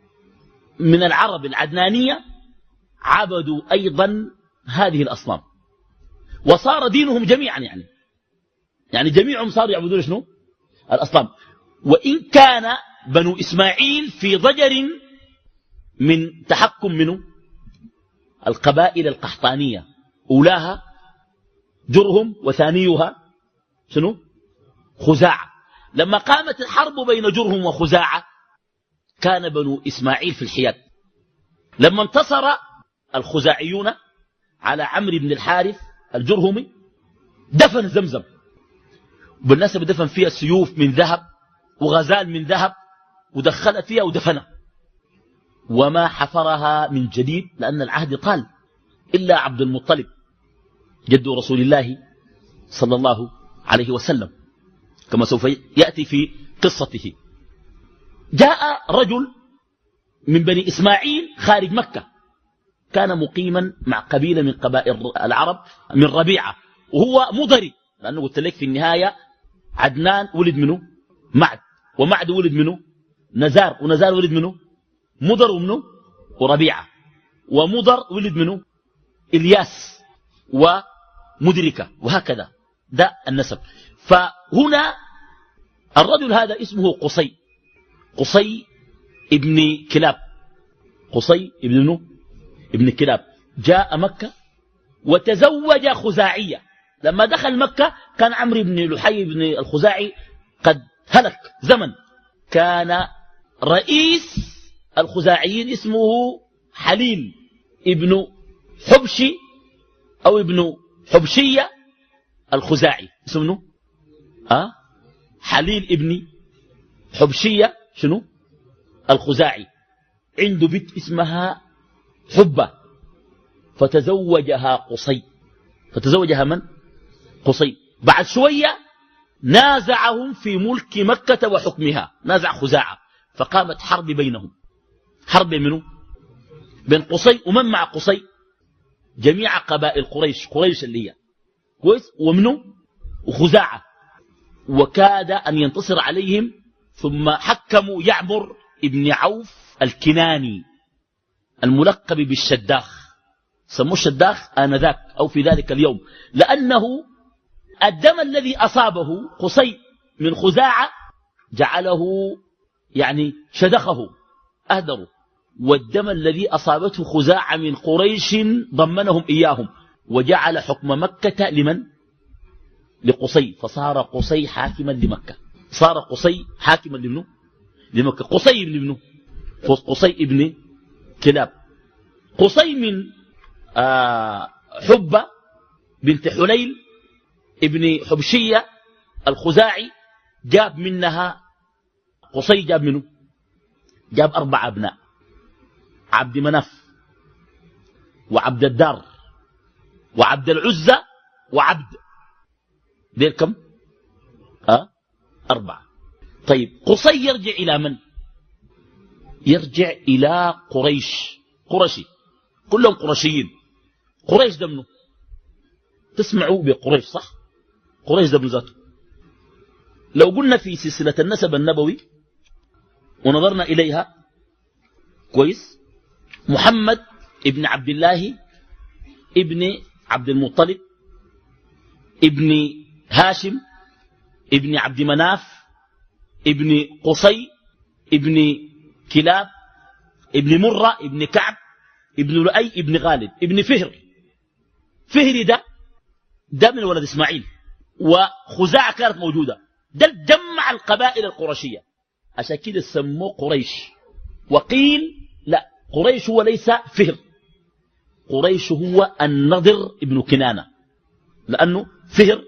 من العرب العدنانية عبدوا أيضا هذه الأصنام، وصار دينهم جميعا يعني يعني جميعهم صاروا يعبدون شنو؟ الأصنام. وإن كان بنو إسماعيل في ضجر من تحكم منه القبائل القحطانية، أولاها جرهم وثانيها شنو؟ خزاعة. لما قامت الحرب بين جرهم وخزاعة كان بنو إسماعيل في الحياد. لما انتصر الخزاعيون على عمرو بن الحارث الجرهمي دفن زمزم، بالنسبة دفن فيها سيوف من ذهب وغزال من ذهب، ودخل فيها ودفنها، وما حفرها من جديد لأن العهد طال إلا عبد المطلب جد رسول الله صلى الله عليه وسلم، كما سوف يأتي في قصته. جاء رجل من بني إسماعيل خارج مكة، كان مقيما مع قبيلة من قبائل العرب من ربيعة، وهو مضري، لأنه قلت لك في النهاية عدنان ولد منه معد، ومعد ولد منه نزار، ونزار ولد منه مضر ومنه وربيعة، ومضر ولد منه إلياس ومدركة، وهكذا ده النسب. فهنا الرجل هذا اسمه قصي، قصي ابن كلاب، قصي ابن ابن كلاب جاء مكة وتزوج خزاعية. لما دخل مكة كان عمرو بن لحي بن الخزاعي قد هلك زمن. كان رئيس الخزاعيين اسمه حليل ابن حبشي أو ابن حبشية الخزاعي، اسمه أه؟ حليل ابن حبشية شنو الخزاعي. عنده بنت اسمها حبة، فتزوجها قصي، فتزوجها من؟ قصي. بعد شوية نازعهم في ملك مكة وحكمها، نازع خزاعة، فقامت حرب بينهم. حرب منه؟ بين قصي ومن مع قصي؟ جميع قبائل قريش، قريش اللي هي كويس، ومنه وخزاعة، وكاد أن ينتصر عليهم. ثم حكموا يعمر ابن عوف الكناني الملقب بالشداخ، سموه الشداخ آنذاك أو في ذلك اليوم، لأنه الدم الذي أصابه قصي من خزاعة جعله يعني شدخه أهدره، والدم الذي أصابته خزاعة من قريش ضمنهم إياهم، وجعل حكم مكة لمن؟ لقصي، فصار قصي حاكما لمكة، صار قصي حاكما لمنه؟ لمكة. قصي ابن ابنه قصي ابن كلاب. قصي من آه حبة بنت حليل ابن حبشية الخزاعي جاب منها، قصي جاب منه جاب أربع أبناء، عبد مناف وعبد الدار وعبد العزة وعبد، دير كم؟ أه؟ أربعة. طيب قصي يرجع إلى من؟ يرجع إلى قريش، قرشي، كلهم قرشيين. قريش ده منه؟ تسمعوا بقريش صح؟ قريش ده من ذاته. لو قلنا في سلسلة النسب النبوي ونظرنا إليها كويس، محمد ابن عبد الله ابن عبد المطلب ابن هاشم ابن عبد مناف ابن قصي ابن كلاب ابن مرة ابن كعب ابن لؤي ابن غالب ابن فهر، فهر ده ده من ولد إسماعيل، وخزاعة كانت موجودة، ده جمع القبائل القرشية، عشان كده سموه قريش. وقيل لا، قريش هو ليس فهر، قريش هو النضر ابن كنانة، لأنه فهر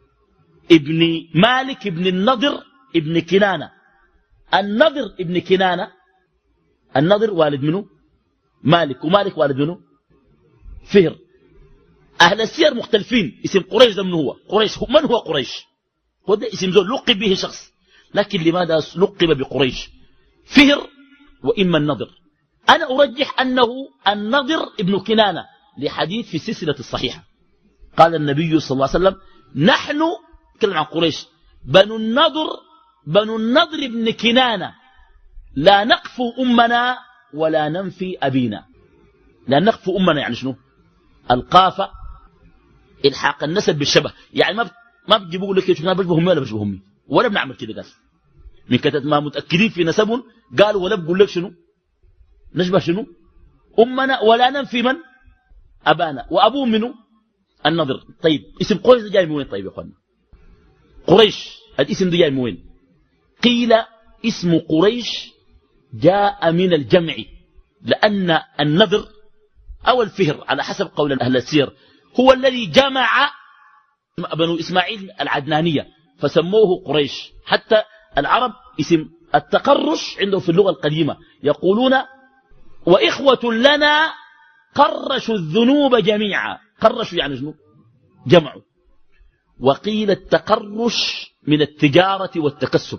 ابن مالك ابن النضر ابن كنانة. النضر ابن كنانة، النضر والد منه مالك، ومالك والد منه فهر. أهل السير مختلفين اسم قريش ده من هو قريش، من هو قريش؟ هو ده اسم زول لقب به شخص، لكن لماذا لقب بقريش؟ فهر وإما النضر. أنا أرجح أنه النضر ابن كنانة لحديث في السلسلة الصحيحة، قال النبي صلى الله عليه وسلم نحن نتكلم عن قريش بنو النضر بنو النضر ابن كنانة لا نقفو أمنا ولا ننفي أبينا. لا نقفو أمنا يعني شنو؟ القافة الحاق النسب بالشبه، يعني ما ما بتجيبوا لك شنو بشبه امي ولا بشبه امي ولا بنعمل كده. قال من كتب ما متأكدين في نسبهم قالوا ولا بقول لك شنو نشبه شنو أمنا ولا ننفي من أبانا، وأبوه منه النضر. طيب اسم قريش ده جاي من وين؟ طيب يا أخوانا قريش الاسم ده جاي من وين؟ قيل اسم قريش جاء من الجمع، لأن النضر أو الفهر على حسب قول أهل السير هو الذي جمع بنو إسماعيل العدنانية فسموه قريش. حتى العرب اسم التقرش عندهم في اللغة القديمة يقولون وإخوة لنا قرشوا الذنوب جميعا. قرشوا يعني شنو؟ جمعوا. وقيل التقرش من التجارة والتكسب،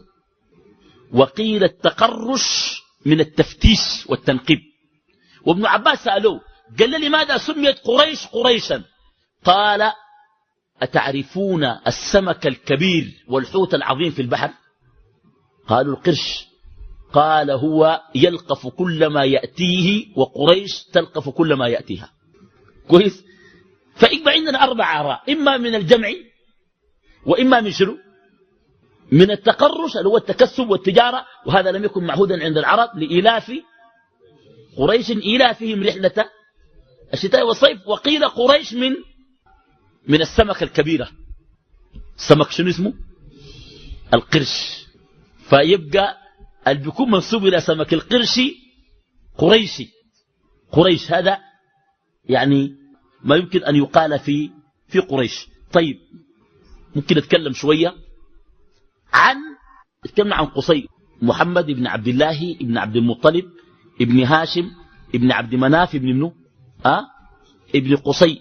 وقيل التقرش من التفتيش والتنقيب. وابن عباس سألوه قال لي لماذا سميت قريش قريشا؟ قال أتعرفون السمك الكبير والحوت العظيم في البحر؟ قالوا القرش. قال هو يلقف كل ما يأتيه وقريش تلقف كل ما يأتيها. كويس. فإما عندنا أربع آراء، إما من الجمع، وإما من شنو؟ من التقرش اللي هو التكسب والتجارة، وهذا لم يكن معهودا عند العرب لإيلاف قريش إيلافهم رحلة الشتاء والصيف. وقيل قريش من من السمكة الكبيرة. السمك شنو اسمه؟ القرش. فيبقى اللي بيكون منسوب إلى سمك القرش قريشي. قريش هذا يعني ما يمكن أن يقال في في قريش. طيب ممكن نتكلم شوية عن نتكلم عن قصي، محمد بن عبد الله بن عبد المطلب ابن هاشم ابن عبد مناف ابن منه أه؟ ابن قصي.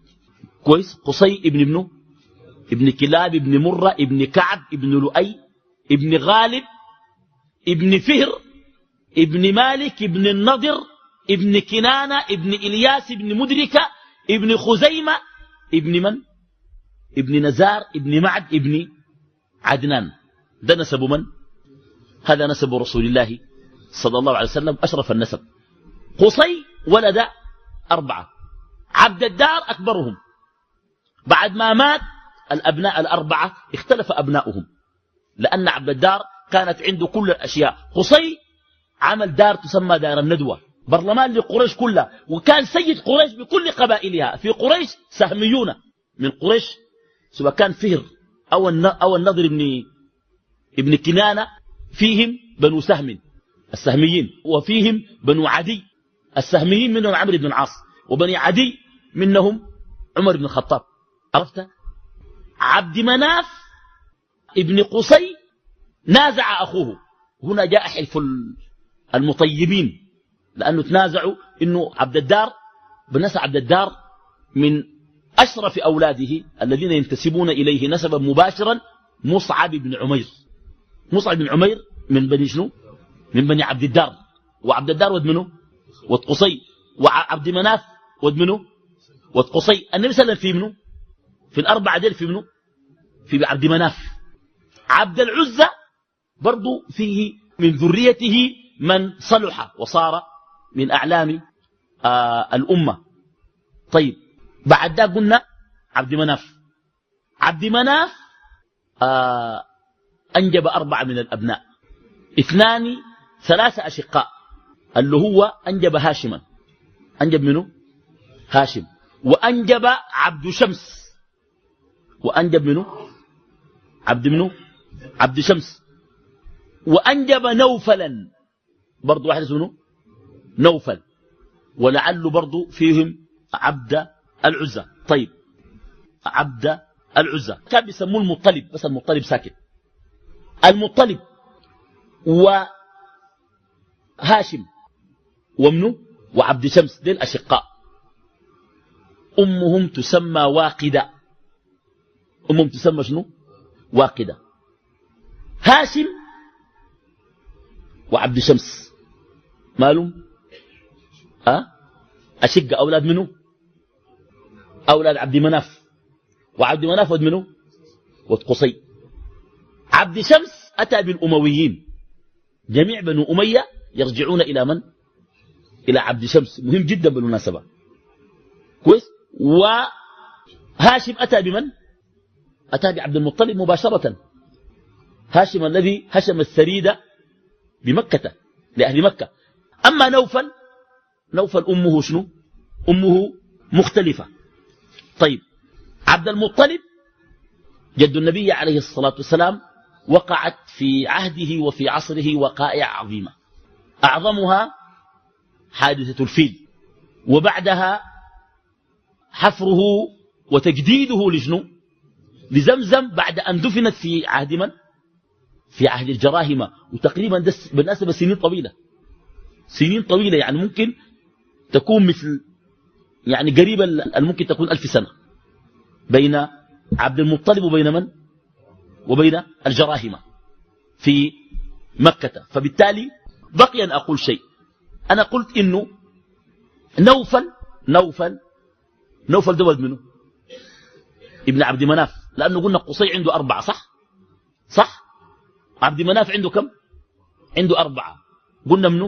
كويس. قصي ابن ابنه ابن كلاب ابن مرة ابن كعب ابن لؤي ابن غالب ابن فهر ابن مالك ابن النضر ابن كنانة ابن إلياس ابن مدركة ابن خزيمة ابن من؟ ابن نزار ابن معد ابن عدنان. ده نسب من؟ هذا نسب رسول الله صلى الله عليه وسلم، أشرف النسب. قصي ولد أربعة، عبد الدار أكبرهم. بعد ما مات الأبناء الأربعة اختلف أبناؤهم، لأن عبد الدار كانت عنده كل الأشياء. قصي عمل دار تسمى دار الندوة، برلمان لقريش كلها، وكان سيد قريش بكل قبائلها. في قريش سهميون من قريش، سواء كان فهر أو أو النضر ابن ابن كنانة، فيهم بنو سهم السهميين، وفيهم بنو عدي السهميين، منهم عمرو بن العاص، وبني عدي منهم عمر بن الخطاب. عرفت؟ عبد مناف ابن قصي نازع أخوه. هنا جاء حلف المطيبين، لأنه تنازعوا إنه عبد الدار بنسى عبد الدار من أشرف أولاده الذين ينتسبون إليه نسبا مباشرا مصعب بن عمير. مصعب بن عمير من بني شنو؟ من بني عبد الدار. وعبد الدار ود منه؟ ود قصي. وعبد مناف ود منه؟ ود قصي. النبي صلى الله عليه وسلم في منه؟ في الأربعة ديل في منه؟ في عبد مناف. عبد العزة برضو فيه من ذريته من صلح وصار من أعلام آه الأمة. طيب بعد ده قلنا عبد مناف. عبد مناف آه أنجب أربعة من الأبناء، اثنان ثلاثة أشقاء، اللي هو أنجب هاشما. أنجب منه؟ هاشم. وأنجب عبد شمس. وأنجب منه عبد منه عبد شمس. وأنجب نوفلا، برضو واحد اسمه نوفل، ولعل برضو فيهم عبد العزى. طيب عبد العزى كان بيسموه المطلب، بس المطلب ساكت. المطلب وهاشم ومنه وعبد شمس ديل أشقاء. أمهم تسمى واقدة. أمهم تسمى شنو؟ واقدة. هاشم وعبد شمس مالهم أه؟ أشق أولاد منه أولاد عبد مناف. وعبد مناف ود منه ود قصي. عبد شمس أتى بالأمويين، جميع بنو أمية يرجعون إلى من؟ إلى عبد شمس، مهم جدا بالمناسبة. كويس. وهاشم أتى بمن؟ أتى بعبد المطلب مباشرة. هاشم الذي هشم الثريد بمكة لأهل مكة. أما نوفل، نوفل أمه شنو؟ أمه مختلفة. طيب عبد المطلب جد النبي عليه الصلاة والسلام وقعت في عهده وفي عصره وقائع عظيمة، أعظمها حادثة الفيل، وبعدها حفره وتجديده لشنو؟ لزمزم، بعد أن دفنت في عهد من؟ في عهد الجراهمة. وتقريبا بالنسبة سنين طويلة، سنين طويلة، يعني ممكن تكون مثل يعني قريبا ممكن تكون ألف سنة بين عبد المطلب وبين من؟ وبين الجراهمة في مكة. فبالتالي بقي أن أقول شيء. أنا قلت إنه نوفل نوفل نوفل ده ولد منه ابن عبد مناف، لأنه قلنا قصي عنده أربعة، صح؟ صح؟ عبد مناف عنده كم؟ عنده أربعة. قلنا منه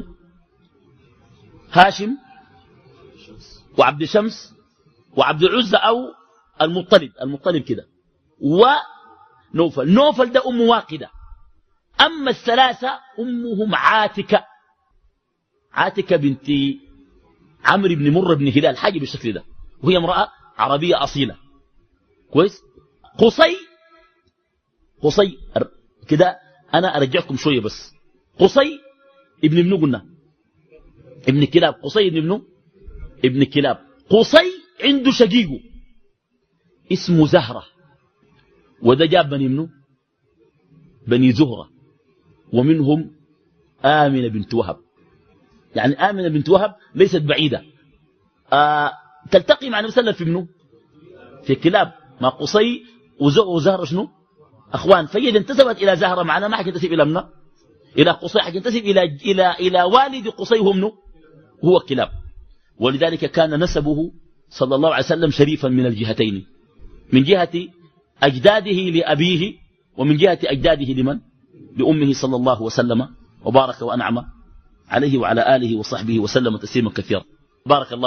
هاشم وعبد شمس وعبد العزى أو المطلب، المطلب كده، ونوفل. نوفل ده أم واقدة. أما الثلاثة أمهم عاتكة، عاتكة بنت عمرو بن مر بن هلال، حاجة بالشكل ده، وهي امرأة عربية أصيلة. كويس. قصي قصي كده أنا أرجعكم شوية بس. قصي ابن ابنه، قلنا ابن كلاب. قصي ابن ابنه ابن كلاب. قصي عنده شقيقه اسمه زهرة، وده جاب بني ابنه بني زهرة، ومنهم آمنة بنت وهب. يعني آمنة بنت وهب ليست بعيدة، آه تلتقي مع النبي صلى الله عليه وسلم في ابنه في كلاب. ما قصي وزهرة شنو؟ أخوان. فإذا انتسبت إلى زهرة معنا ما حتنتسب إلى ابنه إلى قصي، حتنتسب إلى إلى إلى والد قصي هو منه هو كلاب. ولذلك كان نسبه صلى الله عليه وسلم شريفا من الجهتين، من جهة أجداده لأبيه، ومن جهة أجداده لمن؟ لأمه صلى الله وسلم وبارك وأنعم عليه وعلى آله وصحبه وسلم تسليما كثيرا. بارك الله